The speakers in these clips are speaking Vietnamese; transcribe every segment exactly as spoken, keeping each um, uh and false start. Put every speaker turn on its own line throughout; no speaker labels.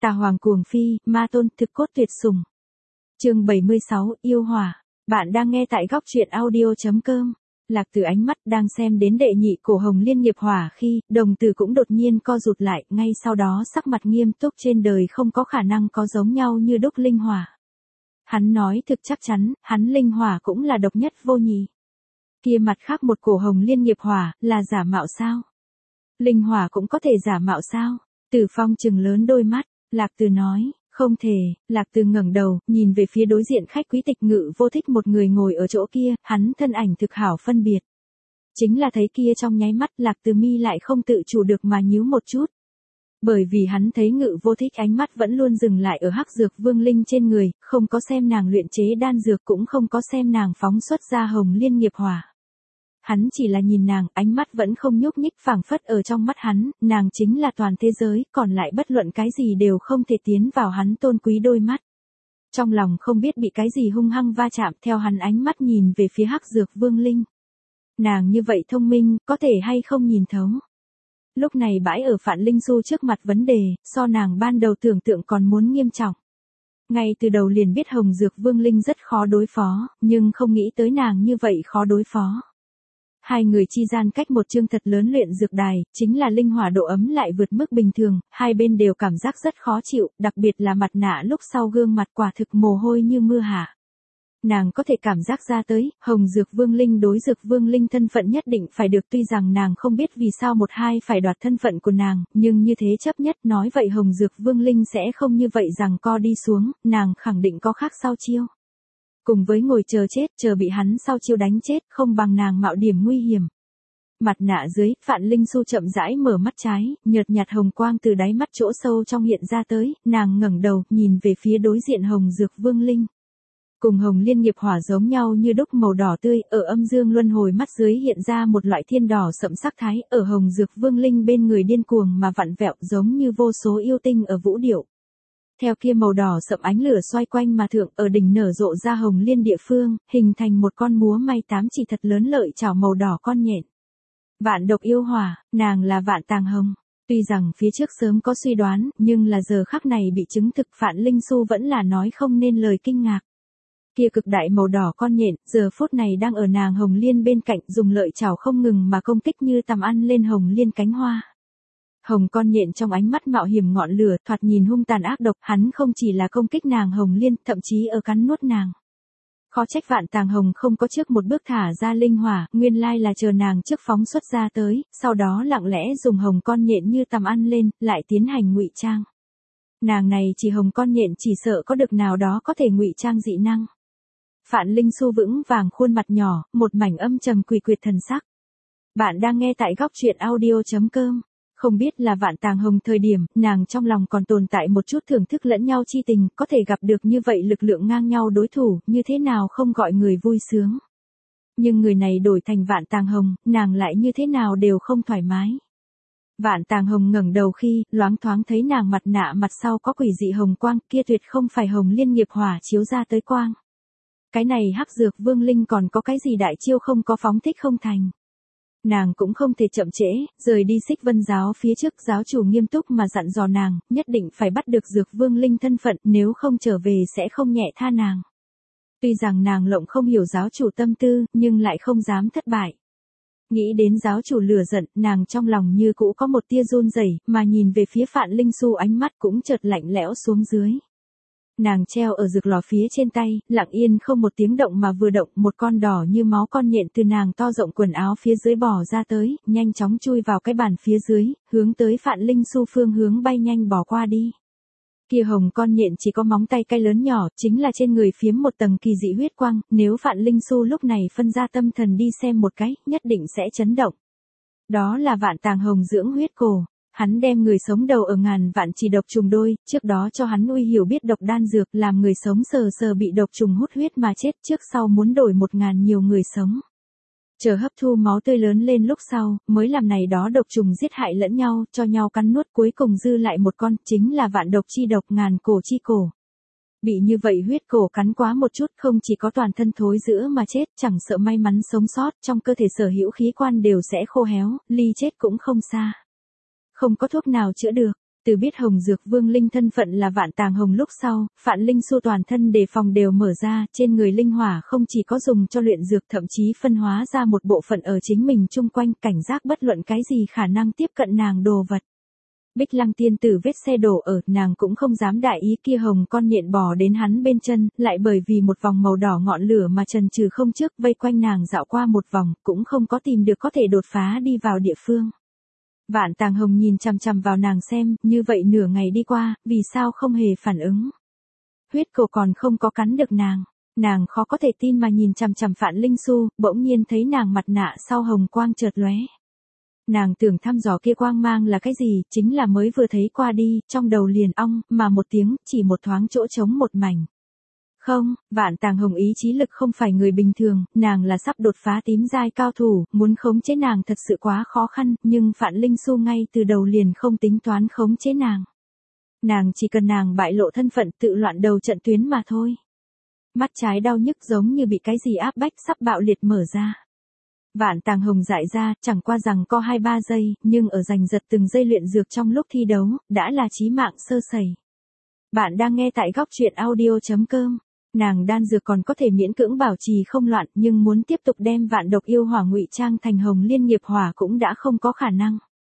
Tà Hoàng cuồng phi, ma tôn thực cốt tuyệt sủng. Chương bảy mươi sáu, yêu hỏa. Bạn đang nghe tại góc truyện audio chấm com. Lạc Tử ánh mắt đang xem đến đệ nhị cổ hồng liên nghiệp hỏa khi, đồng tử cũng đột nhiên co rụt lại, ngay sau đó sắc mặt nghiêm túc, trên đời không có khả năng có giống nhau như đúc linh hỏa. Hắn nói thực chắc chắn, hắn linh hỏa cũng là độc nhất vô nhị. Kia mặt khác một cổ hồng liên nghiệp hỏa, là giả mạo sao? Linh hỏa cũng có thể giả mạo sao? Tử Phong trừng lớn đôi mắt, Lạc Tử nói, không thể. Lạc Tử ngẩng đầu, nhìn về phía đối diện khách quý Tịch Ngự Vô Thích, một người ngồi ở chỗ kia, hắn thân ảnh thực hảo phân biệt. Chính là thấy kia trong nháy mắt, Lạc Tử mi lại không tự chủ được mà nhíu một chút. Bởi vì hắn thấy Ngự Vô Thích ánh mắt vẫn luôn dừng lại ở Hắc Dược Vương Linh trên người, không có xem nàng luyện chế đan dược, cũng không có xem nàng phóng xuất ra hồng liên nghiệp hỏa. Hắn chỉ là nhìn nàng, ánh mắt vẫn không nhúc nhích, phảng phất ở trong mắt hắn, nàng chính là toàn thế giới, còn lại bất luận cái gì đều không thể tiến vào hắn tôn quý đôi mắt. Trong lòng không biết bị cái gì hung hăng va chạm, theo hắn ánh mắt nhìn về phía Hắc Dược Vương Linh. Nàng như vậy thông minh, có thể hay không nhìn thấu. Lúc này bãi ở Phạn Linh Xu trước mặt vấn đề, so nàng ban đầu tưởng tượng còn muốn nghiêm trọng. Ngay từ đầu liền biết Hồng Dược Vương Linh rất khó đối phó, nhưng không nghĩ tới nàng như vậy khó đối phó. Hai người chi gian cách một chương thật lớn luyện dược đài, chính là linh hỏa độ ấm lại vượt mức bình thường, hai bên đều cảm giác rất khó chịu, đặc biệt là mặt nạ lúc sau gương mặt quả thực mồ hôi như mưa hạ. Nàng có thể cảm giác ra tới, Hồng Dược Vương Linh đối Dược Vương Linh thân phận nhất định phải được, tuy rằng nàng không biết vì sao một hai phải đoạt thân phận của nàng, nhưng như thế chấp nhất, nói vậy Hồng Dược Vương Linh sẽ không như vậy rằng co đi xuống, nàng khẳng định có khác sau chiêu. Cùng với ngồi chờ chết, chờ bị hắn sau chiêu đánh chết, không bằng nàng mạo điểm nguy hiểm. Mặt nạ dưới, Phạn Linh Xu chậm rãi mở mắt trái, nhợt nhạt hồng quang từ đáy mắt chỗ sâu trong hiện ra tới, nàng ngẩng đầu, nhìn về phía đối diện Hồng Dược Vương Linh. Cùng hồng liên nghiệp hỏa giống nhau như đúc màu đỏ tươi, ở âm dương luân hồi mắt dưới hiện ra một loại thiên đỏ sậm sắc thái, ở Hồng Dược Vương Linh bên người điên cuồng mà vặn vẹo, giống như vô số yêu tinh ở vũ điệu. Theo kia màu đỏ sậm ánh lửa xoay quanh mà thượng, ở đỉnh nở rộ ra hồng liên địa phương, hình thành một con múa may tám chỉ thật lớn lợi chảo màu đỏ con nhện. Vạn độc yêu hỏa, nàng là Vạn Tàng Hồng. Tuy rằng phía trước sớm có suy đoán, nhưng là giờ khắc này bị chứng thực, Phạn Linh Xu vẫn là nói không nên lời kinh ngạc. Kia cực đại màu đỏ con nhện, giờ phút này đang ở nàng hồng liên bên cạnh, dùng lợi chảo không ngừng mà công kích như tầm ăn lên hồng liên cánh hoa. Hồng con nhện trong ánh mắt mạo hiểm ngọn lửa, thoạt nhìn hung tàn ác độc, hắn không chỉ là công kích nàng hồng liên, thậm chí ở cắn nuốt nàng. Khó trách Vạn Tàng Hồng không có trước một bước thả ra linh hỏa, nguyên lai là chờ nàng trước phóng xuất ra tới, sau đó lặng lẽ dùng hồng con nhện như tầm ăn lên, lại tiến hành ngụy trang. Nàng này chỉ hồng con nhện chỉ sợ có được nào đó có thể ngụy trang dị năng. Phạn Linh Xu vững vàng khuôn mặt nhỏ, một mảnh âm trầm quỷ quyệt thần sắc. Bạn đang nghe tại góc truyện audio chấm com. Không biết là Vạn Tàng Hồng thời điểm, nàng trong lòng còn tồn tại một chút thưởng thức lẫn nhau chi tình, có thể gặp được như vậy lực lượng ngang nhau đối thủ, như thế nào không gọi người vui sướng. Nhưng người này đổi thành Vạn Tàng Hồng, nàng lại như thế nào đều không thoải mái. Vạn Tàng Hồng ngẩng đầu khi, loáng thoáng thấy nàng mặt nạ mặt sau có quỷ dị hồng quang, kia tuyệt không phải hồng liên nghiệp hỏa chiếu ra tới quang. Cái này Hắc Dược Vương Linh còn có cái gì đại chiêu không có phóng thích không thành. Nàng cũng không thể chậm trễ, rời đi Xích Vân giáo phía trước, giáo chủ nghiêm túc mà dặn dò nàng, nhất định phải bắt được Dược Vương Linh thân phận, nếu không trở về sẽ không nhẹ tha nàng. Tuy rằng nàng lộng không hiểu giáo chủ tâm tư, nhưng lại không dám thất bại. Nghĩ đến giáo chủ lửa giận, nàng trong lòng như cũ có một tia run rẩy, mà nhìn về phía Phạn Linh Xu ánh mắt cũng chợt lạnh lẽo xuống dưới. Nàng treo ở dược lò phía trên tay, lặng yên không một tiếng động mà vừa động, một con đỏ như máu con nhện từ nàng to rộng quần áo phía dưới bò ra tới, nhanh chóng chui vào cái bàn phía dưới, hướng tới Phạn Linh Xu phương hướng bay nhanh bỏ qua đi. Kia hồng con nhện chỉ có móng tay cái lớn nhỏ, chính là trên người phiếm một tầng kỳ dị huyết quang, nếu Phạn Linh Xu lúc này phân ra tâm thần đi xem một cái, nhất định sẽ chấn động. Đó là Vạn Tàng Hồng dưỡng huyết cổ. Hắn đem người sống đầu ở ngàn vạn chỉ độc trùng đôi, trước đó cho hắn uy hiểu biết độc đan dược, làm người sống sờ sờ bị độc trùng hút huyết mà chết, trước sau muốn đổi một ngàn nhiều người sống. Chờ hấp thu máu tươi lớn lên lúc sau, mới làm này đó độc trùng giết hại lẫn nhau, cho nhau cắn nuốt, cuối cùng dư lại một con, chính là vạn độc chi độc ngàn cổ chi cổ. Bị như vậy huyết cổ cắn quá một chút, không chỉ có toàn thân thối rữa mà chết, chẳng sợ may mắn sống sót, trong cơ thể sở hữu khí quan đều sẽ khô héo, ly chết cũng không xa. Không có thuốc nào chữa được. Từ biết Hồng Dược Vương Linh thân phận là Vạn Tàng Hồng lúc sau, Phạn Linh Xu toàn thân đề phòng đều mở ra, trên người linh hỏa không chỉ có dùng cho luyện dược thậm chí phân hóa ra một bộ phận ở chính mình chung quanh, cảnh giác bất luận cái gì khả năng tiếp cận nàng đồ vật. Bích Lăng tiên tử vết xe đổ ở, nàng cũng không dám đại ý kia hồng con nhện bò đến hắn bên chân, lại bởi vì một vòng màu đỏ ngọn lửa mà trần trừ không trước, vây quanh nàng dạo qua một vòng, cũng không có tìm được có thể đột phá đi vào địa phương. Vạn Tàng Hồng nhìn chằm chằm vào nàng xem, như vậy nửa ngày đi qua, vì sao không hề phản ứng. Huyết cổ còn không có cắn được nàng, nàng khó có thể tin mà nhìn chằm chằm Phạn Linh Xu, bỗng nhiên thấy nàng mặt nạ sau hồng quang chợt lóe. Nàng tưởng thăm dò kia quang mang là cái gì, chính là mới vừa thấy qua đi, trong đầu liền ong, mà một tiếng, chỉ một thoáng chỗ trống một mảnh. Không, Vạn Tàng Hồng ý chí lực không phải người bình thường, nàng là sắp đột phá tím giai cao thủ, muốn khống chế nàng thật sự quá khó khăn, nhưng Phạn Linh Xu ngay từ đầu liền không tính toán khống chế nàng. Nàng chỉ cần nàng bại lộ thân phận tự loạn đầu trận tuyến mà thôi. Mắt trái đau nhức giống như bị cái gì áp bách sắp bạo liệt mở ra. Vạn Tàng Hồng dại ra, chẳng qua rằng có hai ba giây, nhưng ở giành giật từng giây luyện dược trong lúc thi đấu, đã là chí mạng sơ sẩy. Bạn đang nghe tại góc truyện audio chấm com. Nàng đan dược còn có thể miễn cưỡng bảo trì không loạn, nhưng muốn tiếp tục đem vạn độc yêu hỏa ngụy trang thành hồng liên nghiệp hỏa cũng đã không có khả năng.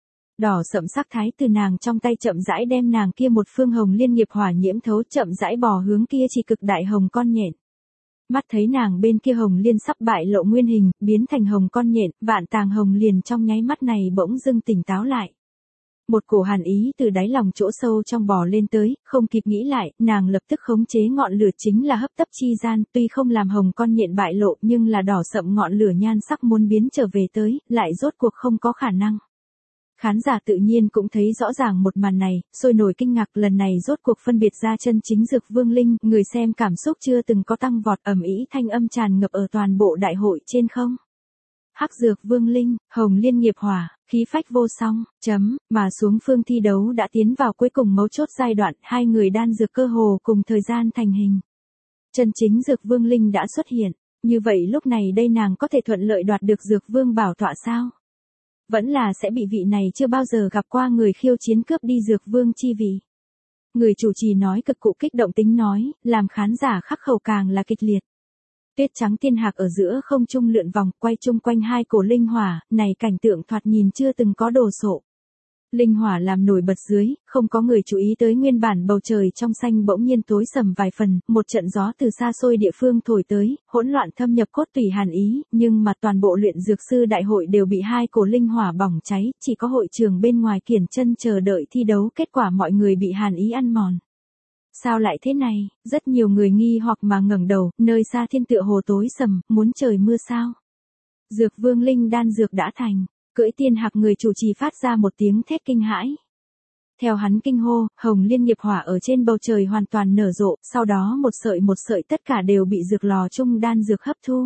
Đỏ sẫm sắc thái từ nàng trong tay chậm rãi đem nàng kia một phương hồng liên nghiệp hỏa nhiễm thấu, chậm rãi bò hướng kia chỉ cực đại hồng con nhện. Mắt thấy nàng bên kia hồng liên sắp bại lộ nguyên hình, biến thành hồng con nhện, Vạn Tàng Hồng liền trong nháy mắt này bỗng dưng tỉnh táo lại. Một cổ hàn ý từ đáy lòng chỗ sâu trong bò lên tới, không kịp nghĩ lại, nàng lập tức khống chế ngọn lửa chính là hấp tấp chi gian, tuy không làm hồng con nhện bại lộ nhưng là đỏ sậm ngọn lửa nhan sắc muốn biến trở về tới, lại rốt cuộc không có khả năng. Khán giả tự nhiên cũng thấy rõ ràng một màn này, sôi nổi kinh ngạc, lần này rốt cuộc phân biệt ra chân chính Dược Vương Linh, người xem cảm xúc chưa từng có tăng vọt, ầm ĩ thanh âm tràn ngập ở toàn bộ đại hội trên không. Hắc Dược Vương Linh, hồng liên nghiệp hỏa, khí phách vô song, chấm, mà xuống phương thi đấu đã tiến vào cuối cùng mấu chốt giai đoạn, hai người đan dược cơ hồ cùng thời gian thành hình. Chân chính Dược Vương Linh đã xuất hiện, như vậy lúc này đây nàng có thể thuận lợi đoạt được Dược Vương bảo tọa sao? Vẫn là sẽ bị vị này chưa bao giờ gặp qua người khiêu chiến cướp đi Dược Vương chi vị. Người chủ trì nói cực cụ kích động tính nói, làm khán giả khắc khẩu càng là kịch liệt. Tuyết trắng tiên hạc ở giữa không trung lượn vòng, quay chung quanh hai cổ linh hỏa, này cảnh tượng thoạt nhìn chưa từng có đồ sộ. Linh hỏa làm nổi bật dưới, không có người chú ý tới nguyên bản bầu trời trong xanh bỗng nhiên tối sầm vài phần, một trận gió từ xa xôi địa phương thổi tới, hỗn loạn thâm nhập cốt tủy hàn ý, nhưng mà toàn bộ luyện dược sư đại hội đều bị hai cổ linh hỏa bỏng cháy, chỉ có hội trường bên ngoài kiển chân chờ đợi thi đấu, kết quả mọi người bị hàn ý ăn mòn. Sao lại thế này, rất nhiều người nghi hoặc mà ngẩng đầu, nơi xa thiên tựa hồ tối sầm, muốn trời mưa sao? Dược Vương Linh đan dược đã thành. Cưỡi tiên hạc người chủ trì phát ra một tiếng thét kinh hãi. Theo hắn kinh hô, hồng liên nghiệp hỏa ở trên bầu trời hoàn toàn nở rộ, sau đó một sợi một sợi tất cả đều bị dược lò chung đan dược hấp thu.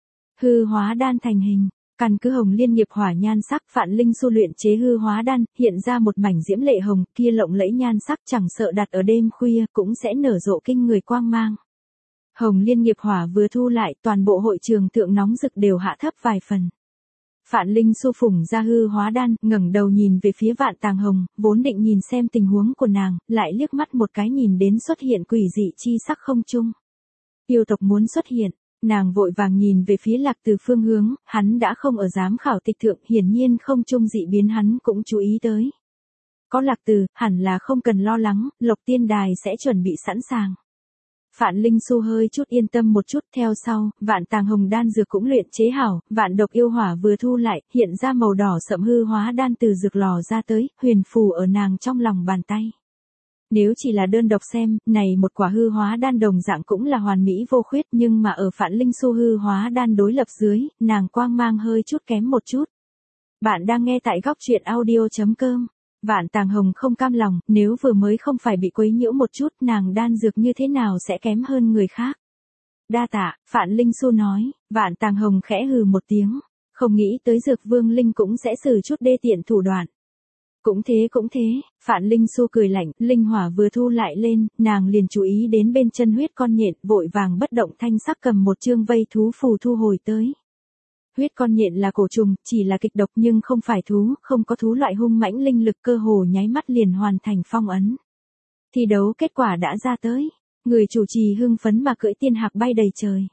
Hư hóa đan thành hình, căn cứ hồng liên nghiệp hỏa nhan sắc, Phạn Linh Xu luyện chế hư hóa đan, hiện ra một mảnh diễm lệ hồng, kia lộng lẫy nhan sắc chẳng sợ đặt ở đêm khuya cũng sẽ nở rộ kinh người quang mang. Hồng liên nghiệp hỏa vừa thu lại, toàn bộ hội trường thượng nóng rực đều hạ thấp vài phần. Phạn Linh Xu phủng ra hư hóa đan, ngẩng đầu nhìn về phía Vạn Tàng Hồng, vốn định nhìn xem tình huống của nàng, lại liếc mắt một cái nhìn đến xuất hiện quỷ dị chi sắc không trung. Yêu tộc muốn xuất hiện, nàng vội vàng nhìn về phía Lạc Từ phương hướng, hắn đã không ở giám khảo tịch thượng, hiển nhiên không trung dị biến hắn cũng chú ý tới. Có Lạc Từ, hẳn là không cần lo lắng, Lộc Tiên Đài sẽ chuẩn bị sẵn sàng. Phạn Linh Xu hơi chút yên tâm một chút, theo sau, Vạn Tàng Hồng đan dược cũng luyện chế hảo, vạn độc yêu hỏa vừa thu lại, hiện ra màu đỏ sẫm hư hóa đan từ dược lò ra tới, huyền phù ở nàng trong lòng bàn tay. Nếu chỉ là đơn độc xem, này một quả hư hóa đan đồng dạng cũng là hoàn mỹ vô khuyết, nhưng mà ở Phạn Linh Xu hư hóa đan đối lập dưới, nàng quang mang hơi chút kém một chút. Bạn đang nghe tại góc truyện audio chấm com. Vạn Tàng Hồng không cam lòng, nếu vừa mới không phải bị quấy nhiễu một chút, nàng đan dược như thế nào sẽ kém hơn người khác. Đa tạ, Phạn Linh Xu nói, Vạn Tàng Hồng khẽ hừ một tiếng, không nghĩ tới Dược Vương Linh cũng sẽ xử chút đê tiện thủ đoạn. Cũng thế cũng thế, Phạn Linh Xu cười lạnh, linh hỏa vừa thu lại lên, nàng liền chú ý đến bên chân huyết con nhện, vội vàng bất động thanh sắc cầm một chương vây thú phù thu hồi tới. Huyết con nhện là cổ trùng, chỉ là kịch độc nhưng không phải thú, không có thú loại hung mãnh linh lực, cơ hồ nháy mắt liền hoàn thành phong ấn. Thi đấu kết quả đã ra tới, người chủ trì hưng phấn mà cưỡi tiên hạc bay đầy trời.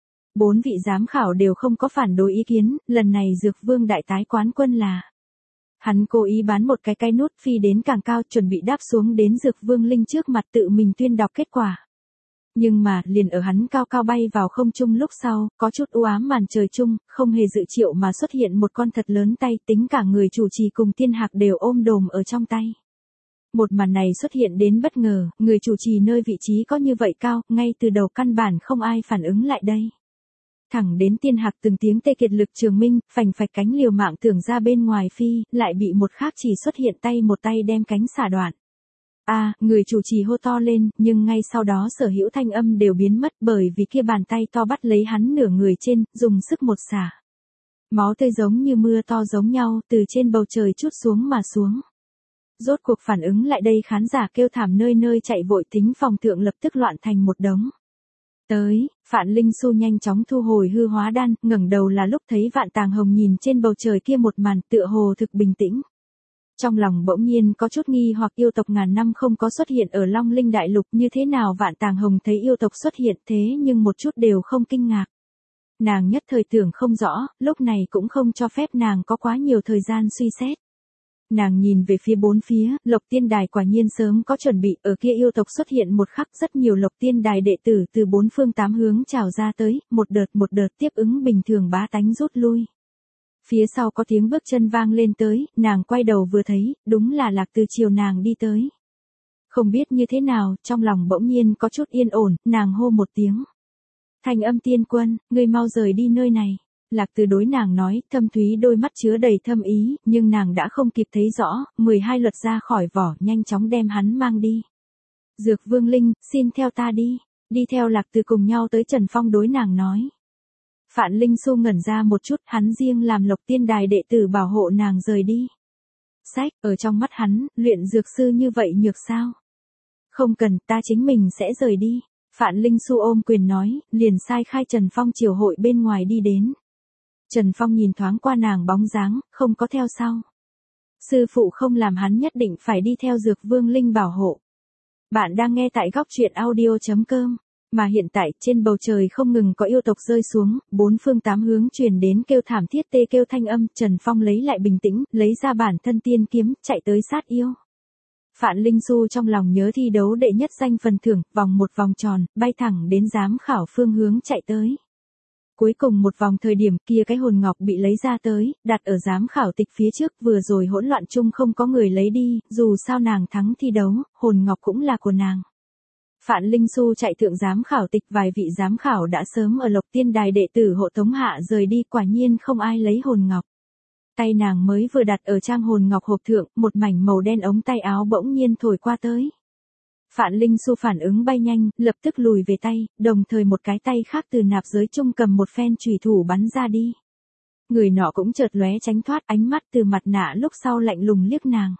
Bốn vị giám khảo đều không có phản đối ý kiến, lần này Dược Vương đại tái quán quân là. Hắn cố ý bán một cái cái nút phi đến càng cao, chuẩn bị đáp xuống đến Dược Vương Linh trước mặt tự mình tuyên đọc kết quả. Nhưng mà, liền ở hắn cao cao bay vào không trung lúc sau, có chút u ám màn trời chung, không hề dự triệu mà xuất hiện một con thật lớn tay, tính cả người chủ trì cùng tiên hạc đều ôm đồm ở trong tay. Một màn này xuất hiện đến bất ngờ, người chủ trì nơi vị trí có như vậy cao, ngay từ đầu căn bản không ai phản ứng lại đây. Thẳng đến tiên hạc từng tiếng tê kiệt lực trường minh, phành phạch cánh liều mạng tưởng ra bên ngoài phi, lại bị một khác chỉ xuất hiện tay một tay đem cánh xả đoạn. A, à, người chủ trì hô to lên, nhưng ngay sau đó sở hữu thanh âm đều biến mất bởi vì kia bàn tay to bắt lấy hắn nửa người trên, dùng sức một xả. Máu tươi giống như mưa to giống nhau, từ trên bầu trời trút xuống mà xuống. Rốt cuộc phản ứng lại đây khán giả kêu thảm nơi nơi chạy vội, thính phòng thượng lập tức loạn thành một đống. Tới, Phạn Linh Xu nhanh chóng thu hồi hư hóa đan, ngẩng đầu là lúc thấy Vạn Tàng Hồng nhìn trên bầu trời kia một màn tựa hồ thực bình tĩnh. Trong lòng bỗng nhiên có chút nghi hoặc, yêu tộc ngàn năm không có xuất hiện ở Long Linh Đại Lục, như thế nào Vạn Tàng Hồng thấy yêu tộc xuất hiện thế nhưng một chút đều không kinh ngạc. Nàng nhất thời tưởng không rõ, lúc này cũng không cho phép nàng có quá nhiều thời gian suy xét. Nàng nhìn về phía bốn phía, Lộc Tiên Đài quả nhiên sớm có chuẩn bị, ở kia yêu tộc xuất hiện một khắc rất nhiều Lộc Tiên Đài đệ tử từ bốn phương tám hướng trào ra tới, một đợt một đợt tiếp ứng bình thường bá tánh rút lui. Phía sau có tiếng bước chân vang lên tới, nàng quay đầu vừa thấy, đúng là Lạc Từ chiều nàng đi tới. Không biết như thế nào, trong lòng bỗng nhiên có chút yên ổn, nàng hô một tiếng. Thanh Âm Tiên Quân, ngươi mau rời đi nơi này. Lạc Từ đối nàng nói, thâm thúy đôi mắt chứa đầy thâm ý, nhưng nàng đã không kịp thấy rõ, mười hai luật ra khỏi vỏ, nhanh chóng đem hắn mang đi. Dược Vương Linh, xin theo ta đi. Đi theo Lạc Từ cùng nhau tới Trần Phong đối nàng nói. Phạn Linh Xu ngẩn ra một chút, hắn riêng làm Lộc Tiên Đài đệ tử bảo hộ nàng rời đi. Sách, ở trong mắt hắn, luyện dược sư như vậy nhược sao? Không cần, ta chính mình sẽ rời đi. Phạn Linh Xu ôm quyền nói, liền sai khai Trần Phong triều hội bên ngoài đi đến. Trần Phong nhìn thoáng qua nàng bóng dáng, không có theo sau. Sư phụ không làm hắn nhất định phải đi theo Dược Vương Linh bảo hộ. Bạn đang nghe tại góc truyện audio chấm com. Mà hiện tại, trên bầu trời không ngừng có yêu tộc rơi xuống, bốn phương tám hướng truyền đến kêu thảm thiết tê kêu thanh âm, Trần Phong lấy lại bình tĩnh, lấy ra bản thân tiên kiếm, chạy tới sát yêu. Phạn Linh Xu trong lòng nhớ thi đấu đệ nhất danh phần thưởng, vòng một vòng tròn, bay thẳng đến giám khảo phương hướng chạy tới. Cuối cùng một vòng thời điểm kia cái hồn ngọc bị lấy ra tới, đặt ở giám khảo tịch phía trước, vừa rồi hỗn loạn chung không có người lấy đi, dù sao nàng thắng thi đấu, hồn ngọc cũng là của nàng. Phạn Linh Xu chạy thượng giám khảo tịch, vài vị giám khảo đã sớm ở Lộc Tiên Đài đệ tử hộ tống hạ rời đi, quả nhiên không ai lấy hồn ngọc. Tay nàng mới vừa đặt ở trang hồn ngọc hộp thượng, một mảnh màu đen ống tay áo bỗng nhiên thổi qua tới. Phạn Linh Xu phản ứng bay nhanh, lập tức lùi về tay, đồng thời một cái tay khác từ nạp giới chung cầm một phen chùy thủ bắn ra đi. Người nọ cũng chợt lóe tránh thoát, ánh mắt từ mặt nạ lúc sau lạnh lùng liếc nàng.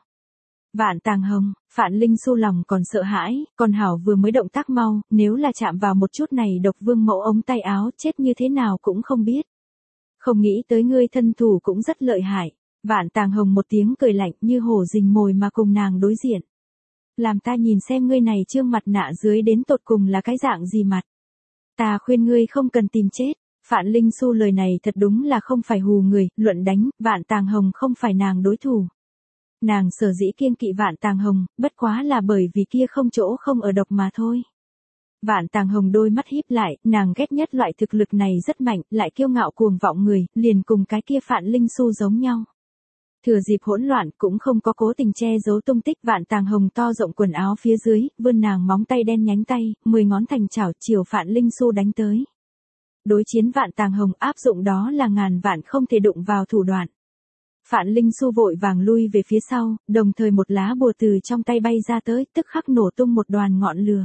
Vạn Tàng Hồng, Phạn Linh Xu lòng còn sợ hãi, còn hảo vừa mới động tác mau, nếu là chạm vào một chút này độc vương mẫu ống tay áo chết như thế nào cũng không biết. Không nghĩ tới ngươi thân thủ cũng rất lợi hại. Vạn Tàng Hồng một tiếng cười lạnh như hổ rình mồi mà cùng nàng đối diện. Làm ta nhìn xem ngươi này trương mặt nạ dưới đến tột cùng là cái dạng gì mặt. Ta khuyên ngươi không cần tìm chết. Phạn Linh Xu lời này thật đúng là không phải hù người, luận đánh, Vạn Tàng Hồng không phải nàng đối thủ. Nàng sở dĩ kiêng kỵ Vạn Tàng Hồng, bất quá là bởi vì kia không chỗ không ở độc mà thôi. Vạn Tàng Hồng đôi mắt híp lại, nàng ghét nhất loại thực lực này rất mạnh, lại kiêu ngạo cuồng vọng người, liền cùng cái kia Phạn Linh Xu giống nhau. Thừa dịp hỗn loạn cũng không có cố tình che giấu tung tích, Vạn Tàng Hồng to rộng quần áo phía dưới, vươn nàng móng tay đen nhánh tay, mười ngón thành chảo chiều Phạn Linh Xu đánh tới. Đối chiến Vạn Tàng Hồng áp dụng đó là ngàn vạn không thể đụng vào thủ đoạn. Phạn Linh Xu vội vàng lui về phía sau, đồng thời một lá bùa từ trong tay bay ra tới, tức khắc nổ tung một đoàn ngọn lửa.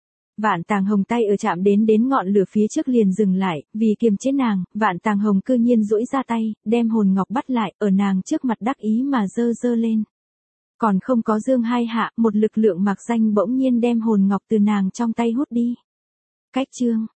Vạn Tàng Hồng tay ở chạm đến đến ngọn lửa phía trước liền dừng lại, vì kiềm chế nàng, Vạn Tàng Hồng cư nhiên duỗi ra tay, đem hồn ngọc bắt lại, ở nàng trước mặt đắc ý mà giơ giơ lên. Còn không có dương hai hạ, một lực lượng mạc danh bỗng nhiên đem hồn ngọc từ nàng trong tay hút đi. Cách chương,